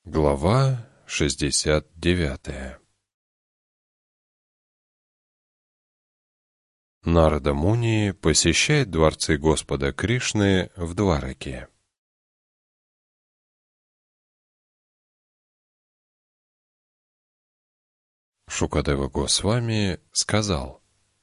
Глава 69. Нарада Муни посещает дворцы Господа Кришны в Двараке. Шукадева Госвами сказал: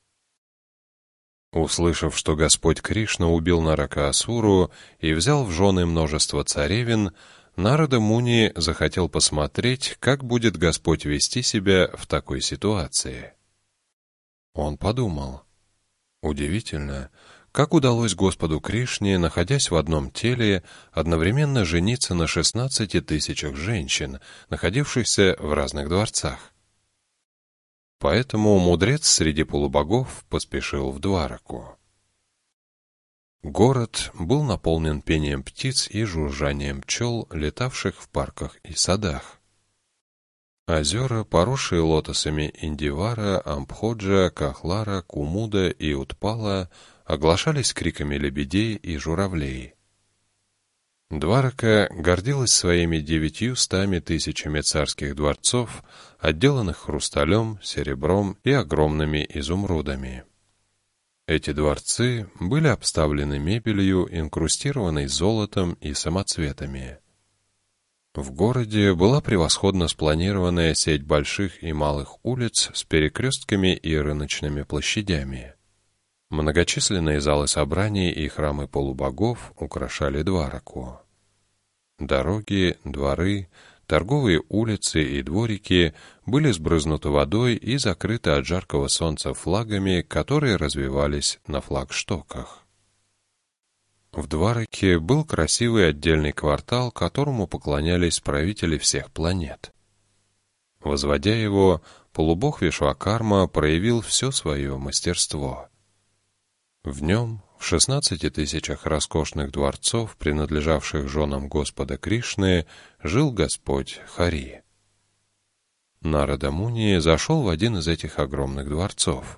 услышав, что Господь Кришна убил Наракаасуру и взял в жены множество царевин, Нарада Муни захотел посмотреть, как будет Господь вести себя в такой ситуации. Он подумал: удивительно, как удалось Господу Кришне, находясь в одном теле, одновременно жениться на 16 тысячах женщин, находившихся в разных дворцах. Поэтому мудрец среди полубогов поспешил в Двараку. Город был наполнен пением птиц и жужжанием пчел, летавших в парках и садах. Озера, поросшие лотосами Индивара, Амбходжа, Кахлара, Кумуда и Утпала, оглашались криками лебедей и журавлей. Дварака гордилась своими 900 тысячами царских дворцов, отделанных хрусталем, серебром и огромными изумрудами. Эти дворцы были обставлены мебелью, инкрустированной золотом и самоцветами. В городе была превосходно спланированная сеть больших и малых улиц с перекрестками и рыночными площадями. Многочисленные залы собраний и храмы полубогов украшали Двараку. Дороги, дворы, торговые улицы и дворики были сбрызнуты водой и закрыты от жаркого солнца флагами, которые развевались на флагштоках. В Двараке был красивый отдельный квартал, которому поклонялись правители всех планет. Возводя его, полубог Вишвакарма проявил все свое мастерство. В нем, в 16 тысячах роскошных дворцов, принадлежавших женам Господа Кришны, жил Господь Хари. Нарада Муни зашел в один из этих огромных дворцов.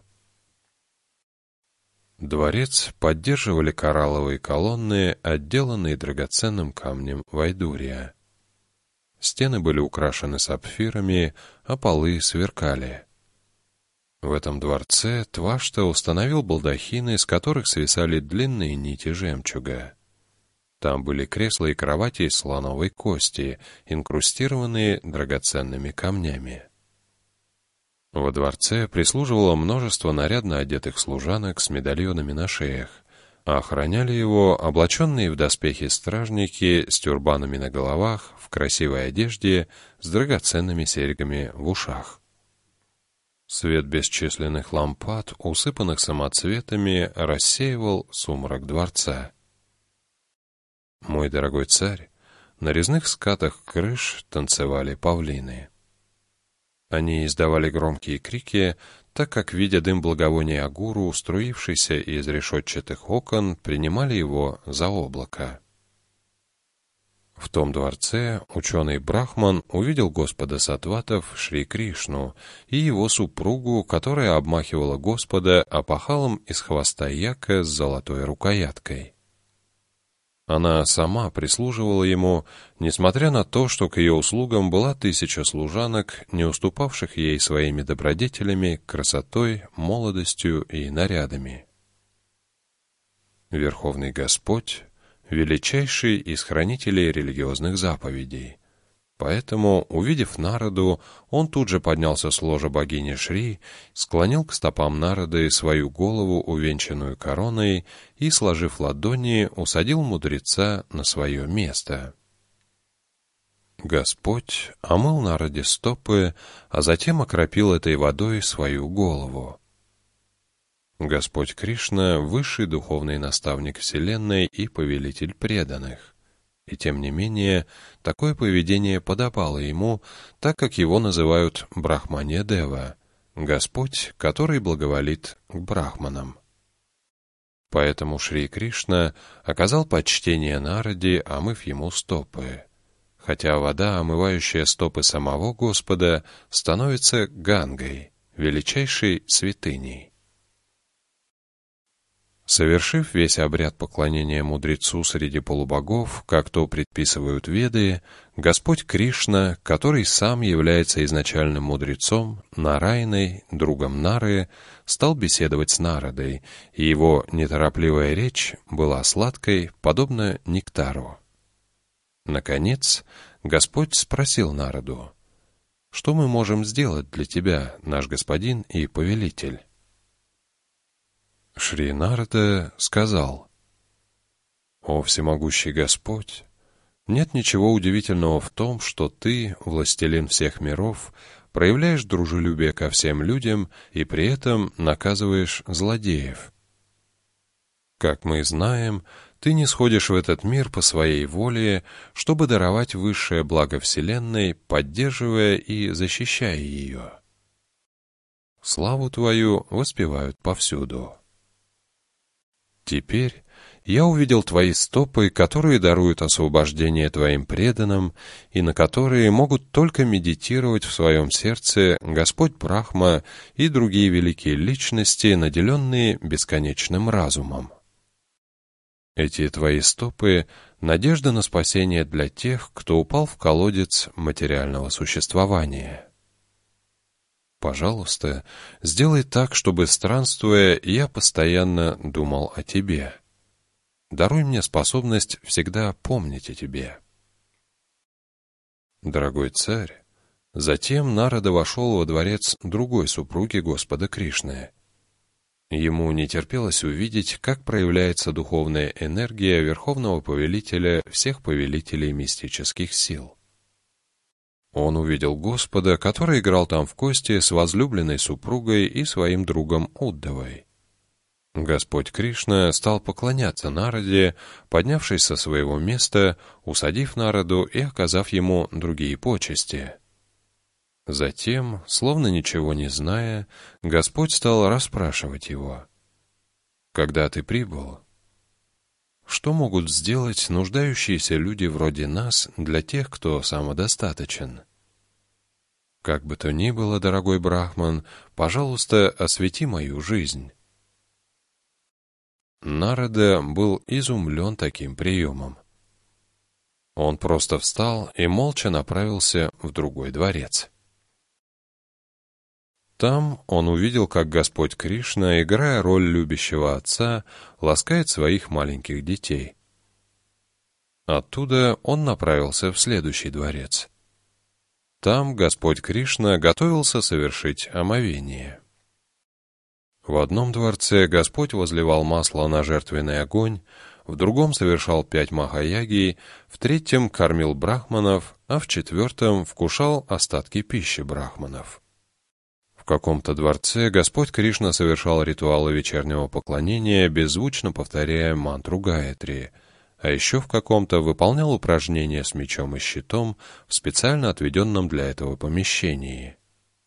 Дворец поддерживали коралловые колонны, отделанные драгоценным камнем вайдурия. Стены были украшены сапфирами, а полы сверкали. В этом дворце Твашта установил балдахины, с которых свисали длинные нити жемчуга. Там были кресла и кровати из слоновой кости, инкрустированные драгоценными камнями. Во дворце прислуживало множество нарядно одетых служанок с медальонами на шеях, а охраняли его облаченные в доспехи стражники с тюрбанами на головах, в красивой одежде, с драгоценными серьгами в ушах. Свет бесчисленных лампад, усыпанных самоцветами, рассеивал сумрак дворца. Мой дорогой царь, на резных скатах крыш танцевали павлины. Они издавали громкие крики, так как, видя дым благовония агуру, струившийся из решетчатых окон, принимали его за облако. В том дворце ученый Брахман увидел Господа Саттватов Шри Кришну и его супругу, которая обмахивала Господа опахалом из хвоста яка с золотой рукояткой. Она сама прислуживала ему, несмотря на то, что к ее услугам была 1000 служанок, не уступавших ей своими добродетелями, красотой, молодостью и нарядами. Верховный Господь — величайший из хранителей религиозных заповедей. Поэтому, увидев Нараду, он тут же поднялся с ложа богини Шри, склонил к стопам Нарады свою голову, увенчанную короной, и, сложив ладони, усадил мудреца на свое место. Господь омыл Нараде стопы, а затем окропил этой водой свою голову. Господь Кришна — высший духовный наставник Вселенной и повелитель преданных. И тем не менее, такое поведение подобало ему, так как его называют Брахмане-дева, Господь, который благоволит к брахманам. Поэтому Шри Кришна оказал почтение Нараде, омыв ему стопы, хотя вода, омывающая стопы самого Господа, становится Гангой, величайшей святыней. Совершив весь обряд поклонения мудрецу среди полубогов, как то предписывают Веды, Господь Кришна, который сам является изначальным мудрецом, Нараяной, другом Нары, стал беседовать с Нарадой, и его неторопливая речь была сладкой, подобно нектару. Наконец, Господь спросил Нараду: «Что мы можем сделать для тебя, наш господин и повелитель?» Шри Нарада сказал: «О всемогущий Господь, нет ничего удивительного в том, что ты, властелин всех миров, проявляешь дружелюбие ко всем людям и при этом наказываешь злодеев. Как мы знаем, ты не сходишь в этот мир по своей воле, чтобы даровать высшее благо Вселенной, поддерживая и защищая ее. Славу твою воспевают повсюду. Теперь я увидел твои стопы, которые даруют освобождение твоим преданным, и на которые могут только медитировать в своем сердце Господь Брахма и другие великие личности, наделенные бесконечным разумом. Эти твои стопы — надежда на спасение для тех, кто упал в колодец материального существования. Пожалуйста, сделай так, чтобы, странствуя, я постоянно думал о тебе. Даруй мне способность всегда помнить о тебе». Дорогой царь, затем Нарада вошел во дворец другой супруги Господа Кришны. Ему не терпелось увидеть, как проявляется духовная энергия Верховного Повелителя всех повелителей мистических сил. Он увидел Господа, который играл там в кости с возлюбленной супругой и своим другом Уддавой. Господь Кришна стал поклоняться Нараде, поднявшись со своего места, усадив Нараду и оказав ему другие почести. Затем, словно ничего не зная, Господь стал расспрашивать его: «Когда ты прибыл? Что могут сделать нуждающиеся люди вроде нас для тех, кто самодостаточен? Как бы то ни было, дорогой Брахман, пожалуйста, освети мою жизнь». Нарада был изумлен таким приемом. Он просто встал и молча направился в другой дворец. Там он увидел, как Господь Кришна, играя роль любящего отца, ласкает своих маленьких детей. Оттуда он направился в следующий дворец. Там Господь Кришна готовился совершить омовение. В одном дворце Господь возливал масло на жертвенный огонь, в другом совершал 5 махаяги, в третьем кормил брахманов, а в четвертом вкушал остатки пищи брахманов. В каком-то дворце Господь Кришна совершал ритуалы вечернего поклонения, беззвучно повторяя мантру Гаятри, а еще в каком-то выполнял упражнения с мечом и щитом в специально отведенном для этого помещении.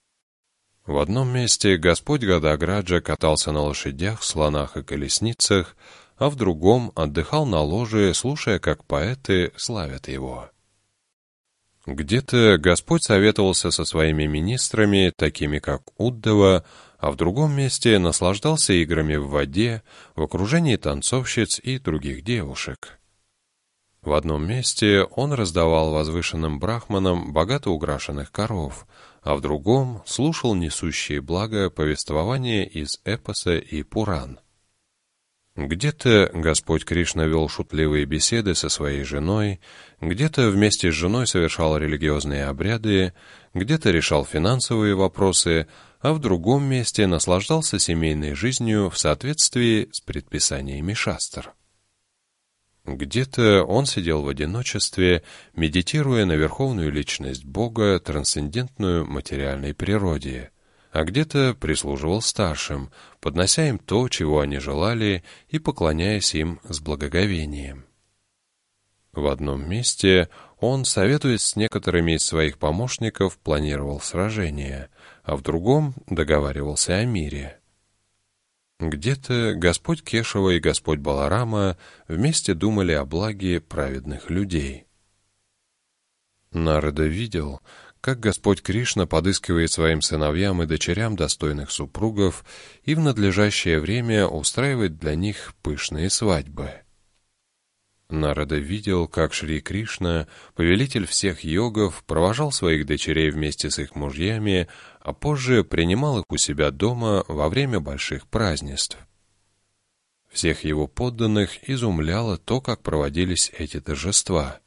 В одном месте Господь Гадаграджа катался на лошадях, слонах и колесницах, а в другом отдыхал на ложе, слушая, как поэты славят его. Где-то Господь советовался со своими министрами, такими как Уддава, а в другом месте наслаждался играми в воде, в окружении танцовщиц и других девушек. В одном месте он раздавал возвышенным брахманам богато украшенных коров, а в другом слушал несущие благо повествования из эпоса и Пуран. Где-то Господь Кришна вел шутливые беседы со своей женой, где-то вместе с женой совершал религиозные обряды, где-то решал финансовые вопросы, а в другом месте наслаждался семейной жизнью в соответствии с предписаниями шастр. Где-то он сидел в одиночестве, медитируя на верховную личность Бога, трансцендентную материальной природе, а где-то прислуживал старшим, поднося им то, чего они желали, и поклоняясь им с благоговением. В одном месте он, советуясь с некоторыми из своих помощников, планировал сражение, а в другом договаривался о мире. Где-то Господь Кешава и Господь Баларама вместе думали о благе праведных людей. Нарада видел, как Господь Кришна подыскивает своим сыновьям и дочерям достойных супругов и в надлежащее время устраивает для них пышные свадьбы. Нарада видел, как Шри Кришна, повелитель всех йогов, провожал своих дочерей вместе с их мужьями, а позже принимал их у себя дома во время больших празднеств. Всех его подданных изумляло то, как проводились эти торжества.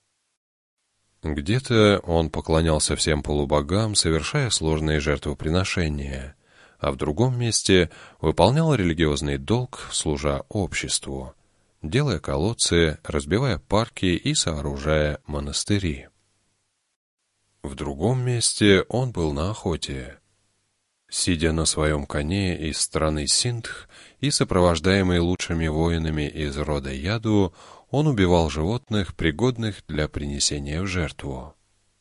Где-то он поклонялся всем полубогам, совершая сложные жертвоприношения, а в другом месте выполнял религиозный долг, служа обществу, делая колодцы, разбивая парки и сооружая монастыри. В другом месте он был на охоте. Сидя на своем коне из страны Синдх и сопровождаемый лучшими воинами из рода Яду, он убивал животных, пригодных для принесения в жертву.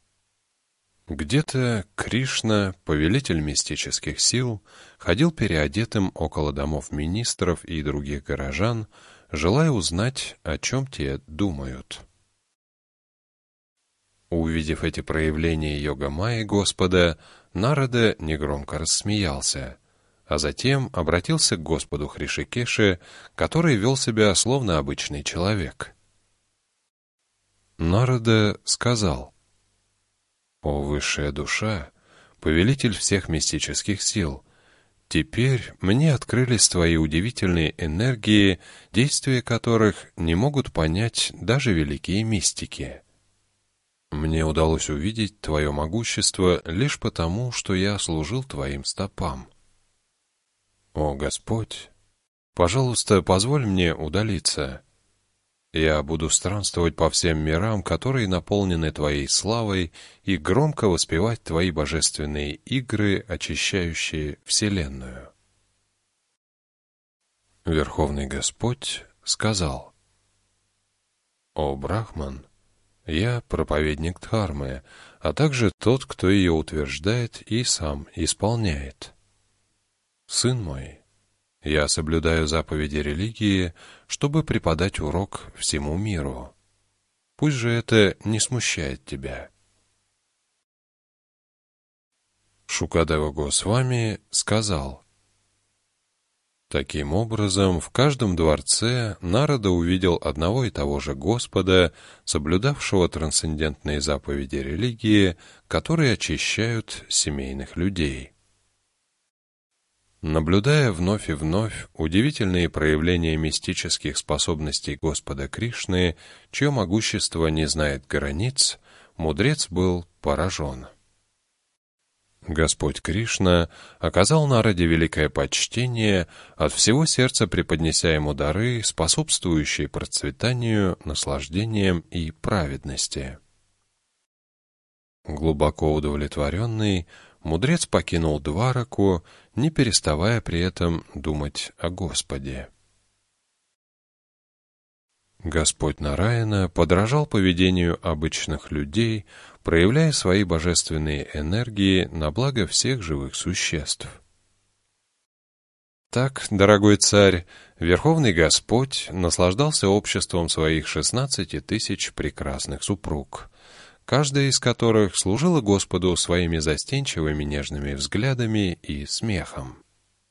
Где-то Кришна, повелитель мистических сил, ходил переодетым около домов министров и других горожан, желая узнать, о чем те думают. Увидев эти проявления йога-майи Господа, Нарада негромко рассмеялся, а затем обратился к Господу Хришикеше, который вел себя словно обычный человек. Нарада сказал: «О высшая душа, повелитель всех мистических сил, теперь мне открылись твои удивительные энергии, действия которых не могут понять даже великие мистики. Мне удалось увидеть твое могущество лишь потому, что я служил твоим стопам. О Господь, пожалуйста, позволь мне удалиться. Я буду странствовать по всем мирам, которые наполнены твоей славой, и громко воспевать твои божественные игры, очищающие вселенную». Верховный Господь сказал: «О Брахман, я проповедник Дхармы, а также тот, кто ее утверждает и сам исполняет. Сын мой, я соблюдаю заповеди религии, чтобы преподать урок всему миру. Пусть же это не смущает тебя». Шукадева Госвами сказал: «Таким образом, в каждом дворце Нарада увидел одного и того же Господа, соблюдавшего трансцендентные заповеди религии, которые очищают семейных людей». Наблюдая вновь и вновь удивительные проявления мистических способностей Господа Кришны, чье могущество не знает границ, мудрец был поражен. Господь Кришна оказал Нараде великое почтение, от всего сердца преподнеся ему дары, способствующие процветанию, наслаждениям и праведности. Глубоко удовлетворенный, мудрец покинул Двараку, не переставая при этом думать о Господе. Господь Нараяна подражал поведению обычных людей, проявляя свои божественные энергии на благо всех живых существ. Так, дорогой царь, Верховный Господь наслаждался обществом своих 16 тысяч прекрасных супруг, каждая из которых служила Господу своими застенчивыми нежными взглядами и смехом.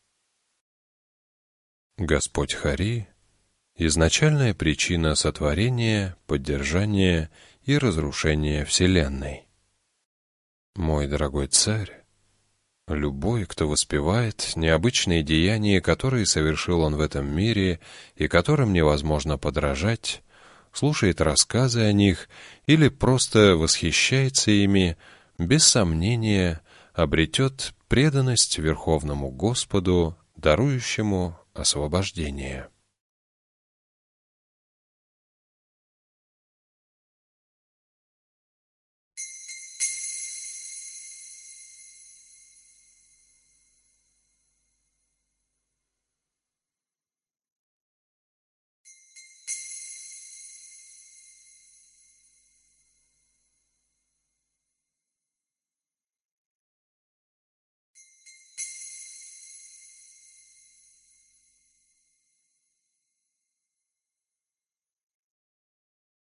Господь Хари — изначальная причина сотворения, поддержания и разрушения Вселенной. Мой дорогой царь, любой, кто воспевает необычные деяния, которые совершил он в этом мире и которым невозможно подражать, слушает рассказы о них или просто восхищается ими, без сомнения обретет преданность Верховному Господу, дарующему освобождение.